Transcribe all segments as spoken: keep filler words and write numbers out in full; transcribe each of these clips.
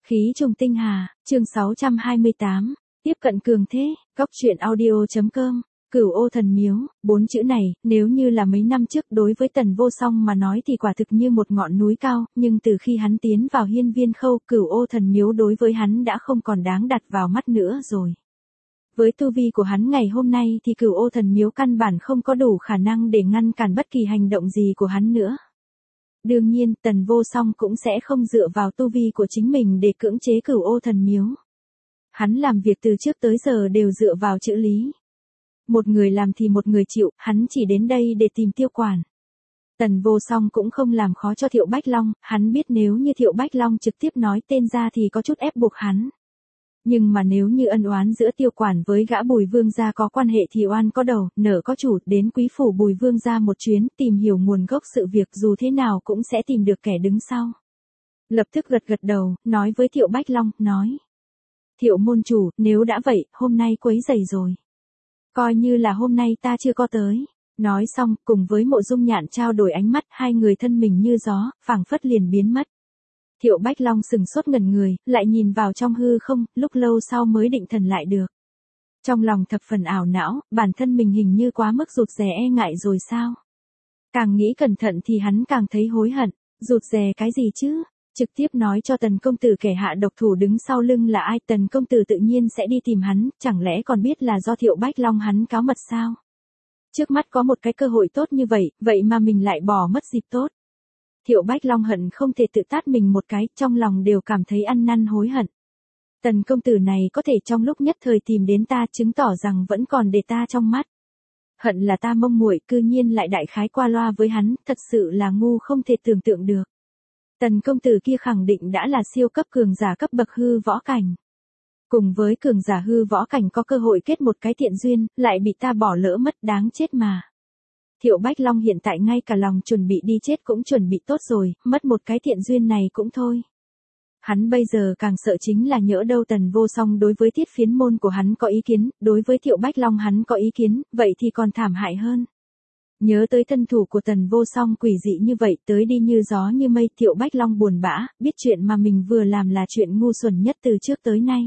Khí trùng tinh hà, chương sáu trăm hai mươi tám, tiếp cận cường thế, góc truyện audio.com, Cửu Ô Thần Miếu, bốn chữ này, nếu như là mấy năm trước đối với Tần Vô Song mà nói thì quả thực như một ngọn núi cao, nhưng từ khi hắn tiến vào Hiên Viên Khâu, Cửu Ô Thần Miếu đối với hắn đã không còn đáng đặt vào mắt nữa rồi. Với tu vi của hắn ngày hôm nay thì Cửu Ô Thần Miếu căn bản không có đủ khả năng để ngăn cản bất kỳ hành động gì của hắn nữa. Đương nhiên, Tần Vô Song cũng sẽ không dựa vào tu vi của chính mình để cưỡng chế Cửu Ô Thần Miếu. Hắn làm việc từ trước tới giờ đều dựa vào chữ lý. Một người làm thì một người chịu, hắn chỉ đến đây để tìm Tiêu Quản. Tần Vô Song cũng không làm khó cho Thiệu Bách Long, hắn biết nếu như Thiệu Bách Long trực tiếp nói tên ra thì có chút ép buộc hắn. Nhưng mà nếu như ân oán giữa Tiêu Quản với gã Bùi Vương gia có quan hệ thì oan có đầu, nợ có chủ, đến quý phủ Bùi Vương gia một chuyến, tìm hiểu nguồn gốc sự việc, dù thế nào cũng sẽ tìm được kẻ đứng sau. Lập tức gật gật đầu, nói với Thiệu Bách Long, nói: Thiệu môn chủ, nếu đã vậy, hôm nay quấy rầy rồi. Coi như là hôm nay ta chưa có tới. Nói xong, cùng với Mộ Dung Nhạn trao đổi ánh mắt, hai người thân mình như gió, phảng phất liền biến mất. Thiệu Bách Long sừng sốt ngẩn người, lại nhìn vào trong hư không, lúc lâu sau mới định thần lại được. Trong lòng thập phần ảo não, bản thân mình hình như quá mức rụt rè e ngại rồi sao? Càng nghĩ cẩn thận thì hắn càng thấy hối hận, rụt rè cái gì chứ? Trực tiếp nói cho Tần công tử kẻ hạ độc thủ đứng sau lưng là ai, Tần công tử tự nhiên sẽ đi tìm hắn, chẳng lẽ còn biết là do Thiệu Bách Long hắn cáo mật sao? Trước mắt có một cái cơ hội tốt như vậy, vậy mà mình lại bỏ mất dịp tốt. Thiệu Bách Long hận không thể tự tát mình một cái, trong lòng đều cảm thấy ăn năn hối hận. Tần công tử này có thể trong lúc nhất thời tìm đến ta, chứng tỏ rằng vẫn còn để ta trong mắt. Hận là ta mông muội, cư nhiên lại đại khái qua loa với hắn, thật sự là ngu không thể tưởng tượng được. Tần công tử kia khẳng định đã là siêu cấp cường giả cấp bậc hư võ cảnh. Cùng với cường giả hư võ cảnh có cơ hội kết một cái thiện duyên, lại bị ta bỏ lỡ mất, đáng chết mà. Thiệu Bách Long hiện tại ngay cả lòng chuẩn bị đi chết cũng chuẩn bị tốt rồi, mất một cái thiện duyên này cũng thôi. Hắn bây giờ càng sợ chính là nhỡ đâu Tần Vô Song đối với Thiết Phiến môn của hắn có ý kiến, đối với Thiệu Bách Long hắn có ý kiến, vậy thì còn thảm hại hơn. Nhớ tới thân thủ của Tần Vô Song quỷ dị như vậy, tới đi như gió như mây, Thiệu Bách Long buồn bã, biết chuyện mà mình vừa làm là chuyện ngu xuẩn nhất từ trước tới nay.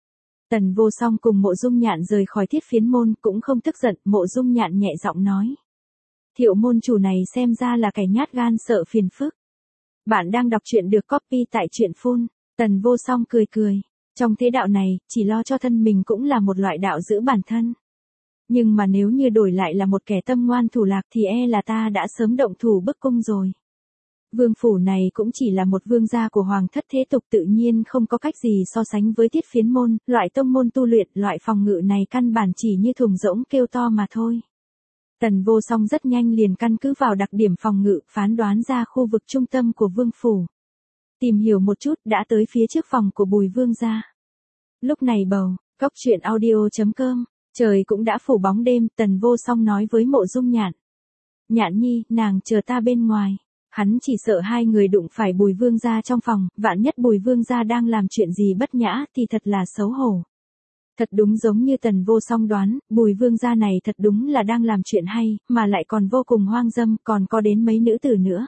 Tần Vô Song cùng Mộ Dung Nhạn rời khỏi Thiết Phiến môn cũng không tức giận, Mộ Dung Nhạn nhẹ giọng nói: Thiệu môn chủ này xem ra là kẻ nhát gan sợ phiền phức. Bạn đang đọc truyện được copy tại truyện phun. Tần Vô Song cười cười, trong thế đạo này, chỉ lo cho thân mình cũng là một loại đạo giữ bản thân. Nhưng mà nếu như đổi lại là một kẻ tâm ngoan thủ lạc thì e là ta đã sớm động thủ bức cung rồi. Vương phủ này cũng chỉ là một vương gia của hoàng thất thế tục, tự nhiên không có cách gì so sánh với Thiết Phiến môn, loại tông môn tu luyện, loại phòng ngự này căn bản chỉ như thùng rỗng kêu to mà thôi. Tần Vô Song rất nhanh liền căn cứ vào đặc điểm phòng ngự, phán đoán ra khu vực trung tâm của vương phủ. Tìm hiểu một chút, đã tới phía trước phòng của Bùi Vương gia. Lúc này bầu, góc truyện audio.com, trời cũng đã phủ bóng đêm, Tần Vô Song nói với Mộ Dung Nhạn: Nhạn nhi, nàng chờ ta bên ngoài. Hắn chỉ sợ hai người đụng phải Bùi Vương gia trong phòng, vạn nhất Bùi Vương gia đang làm chuyện gì bất nhã thì thật là xấu hổ. Thật đúng giống như Tần Vô Song đoán, Bùi Vương gia này thật đúng là đang làm chuyện hay, mà lại còn vô cùng hoang dâm, còn có đến mấy nữ tử nữa.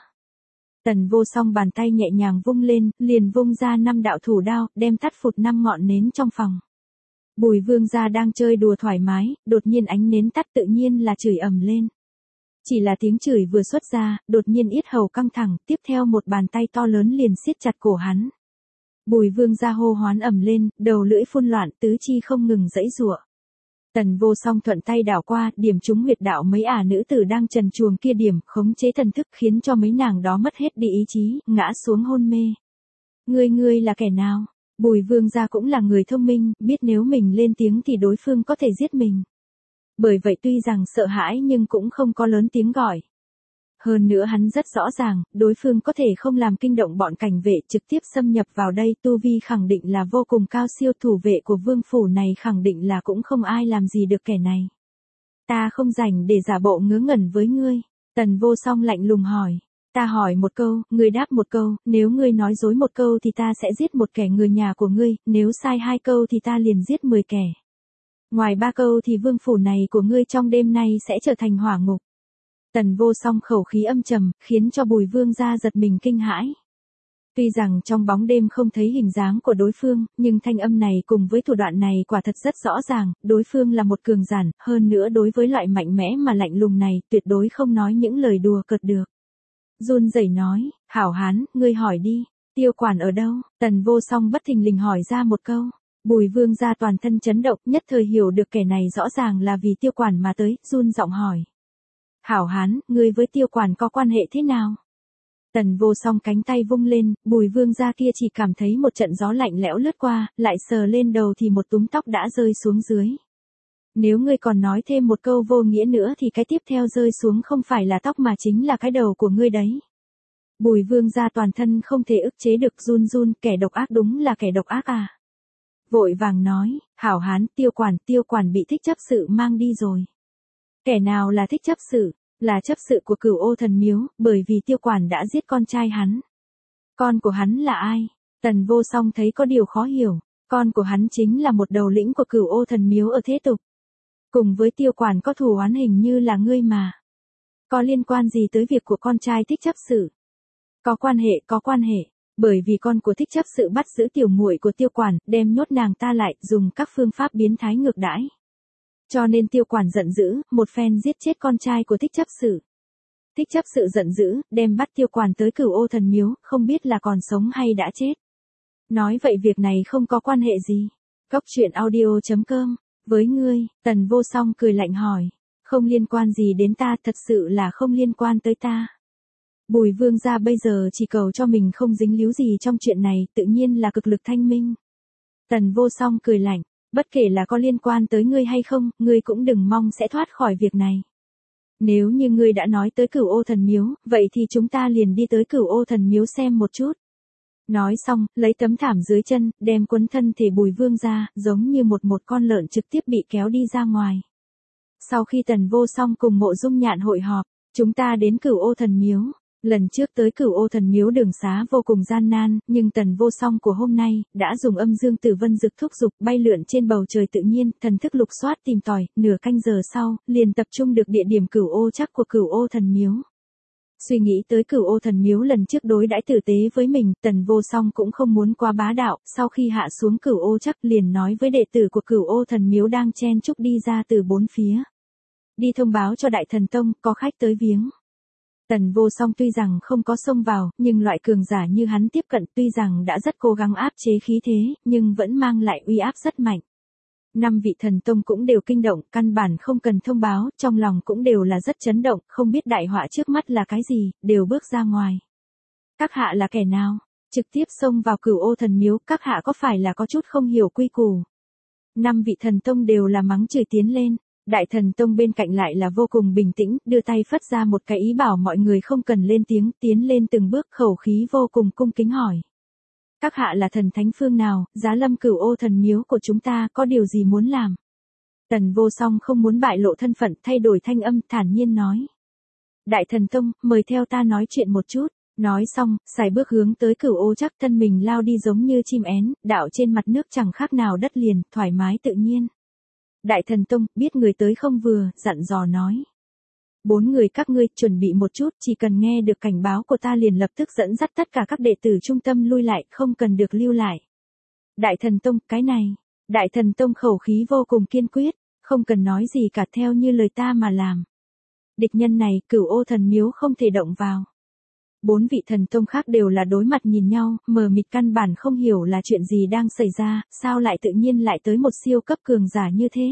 Tần Vô Song bàn tay nhẹ nhàng vung lên, liền vung ra năm đạo thủ đao, đem tắt phụt năm ngọn nến trong phòng. Bùi Vương gia đang chơi đùa thoải mái, đột nhiên ánh nến tắt, tự nhiên là chửi ầm lên. Chỉ là tiếng chửi vừa xuất ra, đột nhiên yết hầu căng thẳng, tiếp theo một bàn tay to lớn liền siết chặt cổ hắn. Bùi Vương gia hô hoán ầm lên, đầu lưỡi phun loạn, tứ chi không ngừng giãy giụa. Tần Vô Song thuận tay đảo qua, điểm trúng huyệt đạo mấy ả nữ tử đang trần truồng kia, điểm khống chế thần thức khiến cho mấy nàng đó mất hết đi ý chí, ngã xuống hôn mê. Ngươi ngươi là kẻ nào? Bùi Vương gia cũng là người thông minh, biết nếu mình lên tiếng thì đối phương có thể giết mình. Bởi vậy tuy rằng sợ hãi nhưng cũng không có lớn tiếng gọi. Hơn nữa hắn rất rõ ràng, đối phương có thể không làm kinh động bọn cảnh vệ, trực tiếp xâm nhập vào đây, tu vi khẳng định là vô cùng cao siêu, thủ vệ của vương phủ này khẳng định là cũng không ai làm gì được kẻ này. Ta không rảnh để giả bộ ngớ ngẩn với ngươi. Tần Vô Song lạnh lùng hỏi. Ta hỏi một câu, ngươi đáp một câu, nếu ngươi nói dối một câu thì ta sẽ giết một kẻ người nhà của ngươi, nếu sai hai câu thì ta liền giết mười kẻ. Ngoài ba câu thì vương phủ này của ngươi trong đêm nay sẽ trở thành hỏa ngục. Tần Vô Song khẩu khí âm trầm, khiến cho Bùi Vương gia giật mình kinh hãi. Tuy rằng trong bóng đêm không thấy hình dáng của đối phương, nhưng thanh âm này cùng với thủ đoạn này quả thật rất rõ ràng, đối phương là một cường giản, hơn nữa đối với loại mạnh mẽ mà lạnh lùng này, tuyệt đối không nói những lời đùa cợt được. Run rẩy nói, hảo hán, ngươi hỏi đi, Tiêu quản ở đâu? Tần Vô Song bất thình lình hỏi ra một câu. Bùi Vương gia toàn thân chấn động, nhất thời hiểu được kẻ này rõ ràng là vì Tiêu quản mà tới, run giọng hỏi. Hảo hán, ngươi với Tiêu quản có quan hệ thế nào? Tần Vô Song cánh tay vung lên, Bùi Vương gia kia chỉ cảm thấy một trận gió lạnh lẽo lướt qua, lại sờ lên đầu thì một túm tóc đã rơi xuống dưới. Nếu ngươi còn nói thêm một câu vô nghĩa nữa thì cái tiếp theo rơi xuống không phải là tóc mà chính là cái đầu của ngươi đấy. Bùi Vương gia toàn thân không thể ức chế được run run, kẻ độc ác đúng là kẻ độc ác à. Vội vàng nói, hảo hán, Tiêu quản, Tiêu quản bị thích chấp sự mang đi rồi. Kẻ nào là thích chấp sự? Là chấp sự của Cửu Ô Thần Miếu, bởi vì Tiêu quản đã giết con trai hắn. Con của hắn là ai? Tần Vô Song thấy có điều khó hiểu, con của hắn chính là một đầu lĩnh của Cửu Ô Thần Miếu ở thế tục. Cùng với Tiêu quản có thù oán hình như là ngươi mà. Có liên quan gì tới việc của con trai thích chấp sự? Có quan hệ, có quan hệ, bởi vì con của thích chấp sự bắt giữ tiểu muội của Tiêu quản, đem nhốt nàng ta lại, dùng các phương pháp biến thái ngược đãi. Cho nên Tiêu quản giận dữ, một phen giết chết con trai của thích chấp sự. Thích chấp sự giận dữ, đem bắt Tiêu quản tới Cửu Ô Thần Miếu, không biết là còn sống hay đã chết. Nói vậy việc này không có quan hệ gì. Góc truyện audio chấm com, với ngươi, Tần Vô Song cười lạnh hỏi. Không liên quan gì đến ta, thật sự là không liên quan tới ta. Bùi Vương gia bây giờ chỉ cầu cho mình không dính líu gì trong chuyện này, tự nhiên là cực lực thanh minh. Tần Vô Song cười lạnh, bất kể là có liên quan tới ngươi hay không, ngươi cũng đừng mong sẽ thoát khỏi việc này. Nếu như ngươi đã nói tới Cửu Ô Thần Miếu, vậy thì chúng ta liền đi tới Cửu Ô Thần Miếu xem một chút. Nói xong, lấy tấm thảm dưới chân, đem quấn thân thể Bùi Vương ra, giống như một một con lợn trực tiếp bị kéo đi ra ngoài. Sau khi Tần Vô Song cùng Mộ Dung Nhạn hội họp, chúng ta đến Cửu Ô Thần Miếu. Lần trước tới Cửu Ô Thần Miếu đường xá vô cùng gian nan, nhưng Tần Vô Song của hôm nay, đã dùng âm dương tử vân dực thúc dục bay lượn trên bầu trời tự nhiên, thần thức lục soát tìm tòi, nửa canh giờ sau, liền tập trung được địa điểm Cửu Ô chắc của Cửu Ô Thần Miếu. Suy nghĩ tới Cửu Ô Thần Miếu lần trước đối đãi tử tế với mình, Tần Vô Song cũng không muốn quá bá đạo, sau khi hạ xuống Cửu Ô chắc liền nói với đệ tử của Cửu Ô Thần Miếu đang chen chúc đi ra từ bốn phía. Đi thông báo cho Đại Thần Tông, có khách tới viếng. Tần Vô Song tuy rằng không có xông vào, nhưng loại cường giả như hắn tiếp cận tuy rằng đã rất cố gắng áp chế khí thế, nhưng vẫn mang lại uy áp rất mạnh. Năm vị thần tông cũng đều kinh động, căn bản không cần thông báo, trong lòng cũng đều là rất chấn động, không biết đại họa trước mắt là cái gì, đều bước ra ngoài. Các hạ là kẻ nào? Trực tiếp xông vào Cửu Ô Thần Miếu, các hạ có phải là có chút không hiểu quy củ? Năm vị thần tông đều là mắng chửi tiến lên. Đại Thần Tông bên cạnh lại là vô cùng bình tĩnh, đưa tay phất ra một cái ý bảo mọi người không cần lên tiếng, tiến lên từng bước, khẩu khí vô cùng cung kính hỏi. Các hạ là thần thánh phương nào, giá lâm Cửu Ô Thần Miếu của chúng ta có điều gì muốn làm? Tần Vô Song không muốn bại lộ thân phận, thay đổi thanh âm, thản nhiên nói. Đại Thần Tông, mời theo ta nói chuyện một chút. Nói xong, xài bước hướng tới Cửu Ô chắc, thân mình lao đi giống như chim én, đạo trên mặt nước chẳng khác nào đất liền, thoải mái tự nhiên. Đại Thần Tông, biết người tới không vừa, dặn dò nói. Bốn người các ngươi, chuẩn bị một chút, chỉ cần nghe được cảnh báo của ta liền lập tức dẫn dắt tất cả các đệ tử trung tâm lui lại, không cần được lưu lại. Đại Thần Tông, cái này. Đại Thần Tông khẩu khí vô cùng kiên quyết, không cần nói gì cả, theo như lời ta mà làm. Địch nhân này, Cửu Ô Thần Miếu không thể động vào. Bốn vị thần tông khác đều là đối mặt nhìn nhau, mờ mịt căn bản không hiểu là chuyện gì đang xảy ra, sao lại tự nhiên lại tới một siêu cấp cường giả như thế.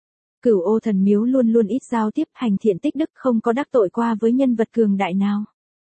Cửu Ô Thần Miếu luôn luôn ít giao tiếp, hành thiện tích đức, không có đắc tội qua với nhân vật cường đại nào.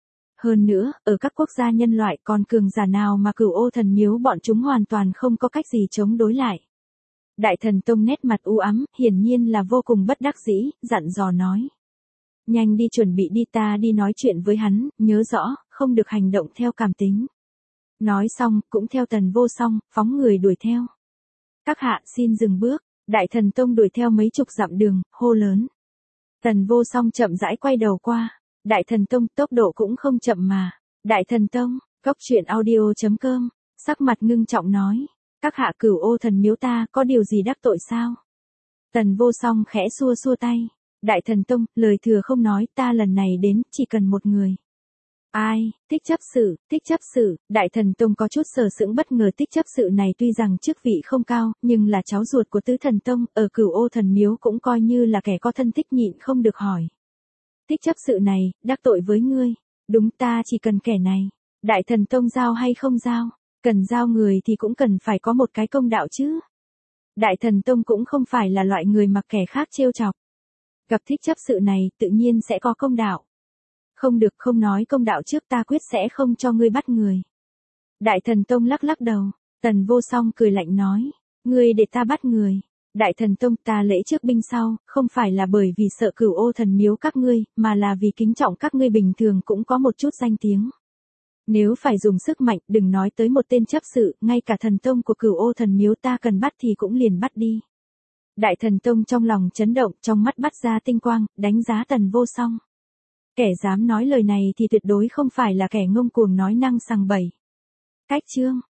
Hơn nữa, ở các quốc gia nhân loại còn cường giả nào mà Cửu Ô Thần Miếu bọn chúng hoàn toàn không có cách gì chống đối lại. Đại Thần Tông nét mặt u ám, hiển nhiên là vô cùng bất đắc dĩ, dặn dò nói. Nhanh đi chuẩn bị đi, ta đi nói chuyện với hắn, nhớ rõ, không được hành động theo cảm tính. Nói xong, cũng theo Tần Vô Song, phóng người đuổi theo. Các hạ xin dừng bước, Đại Thần Tông đuổi theo mấy chục dặm đường, hô lớn. Tần Vô Song chậm rãi quay đầu qua. Đại Thần Tông tốc độ cũng không chậm mà. Đại Thần Tông, góc truyện audio chấm com, sắc mặt ngưng trọng nói. Các hạ Cửu Ô Thần Miếu ta có điều gì đắc tội sao? Tần Vô Song khẽ xua xua tay. Đại Thần Tông, lời thừa không nói, ta lần này đến, chỉ cần một người. Ai, Thích chấp sự, thích chấp sự, Đại Thần Tông có chút sờ sững bất ngờ. Thích chấp sự này tuy rằng chức vị không cao, nhưng là cháu ruột của Tứ Thần Tông, ở Cửu Ô Thần Miếu cũng coi như là kẻ có thân thích, nhịn không được hỏi. Thích chấp sự này, đắc tội với ngươi. Đúng, ta chỉ cần kẻ này. Đại Thần Tông giao hay không giao? Cần giao người thì cũng cần phải có một cái công đạo chứ. Đại Thần Tông cũng không phải là loại người mặc kẻ khác trêu chọc. Gặp thích chấp sự này, tự nhiên sẽ có công đạo. Không được, không nói công đạo trước, ta quyết sẽ không cho ngươi bắt người. Đại Thần Tông lắc lắc đầu. Tần Vô Song cười lạnh nói. Ngươi để ta bắt người. Đại Thần Tông, ta lễ trước binh sau, không phải là bởi vì sợ Cửu Ô Thần Miếu các ngươi, mà là vì kính trọng các ngươi bình thường cũng có một chút danh tiếng. Nếu phải dùng sức mạnh, đừng nói tới một tên chấp sự, ngay cả thần tông của Cửu Ô Thần Miếu ta cần bắt thì cũng liền bắt đi. Đại Thần Tông trong lòng chấn động, trong mắt bắt ra tinh quang, đánh giá Tần Vô Song. Kẻ dám nói lời này thì tuyệt đối không phải là kẻ ngông cuồng nói năng sằng bậy. Cách chương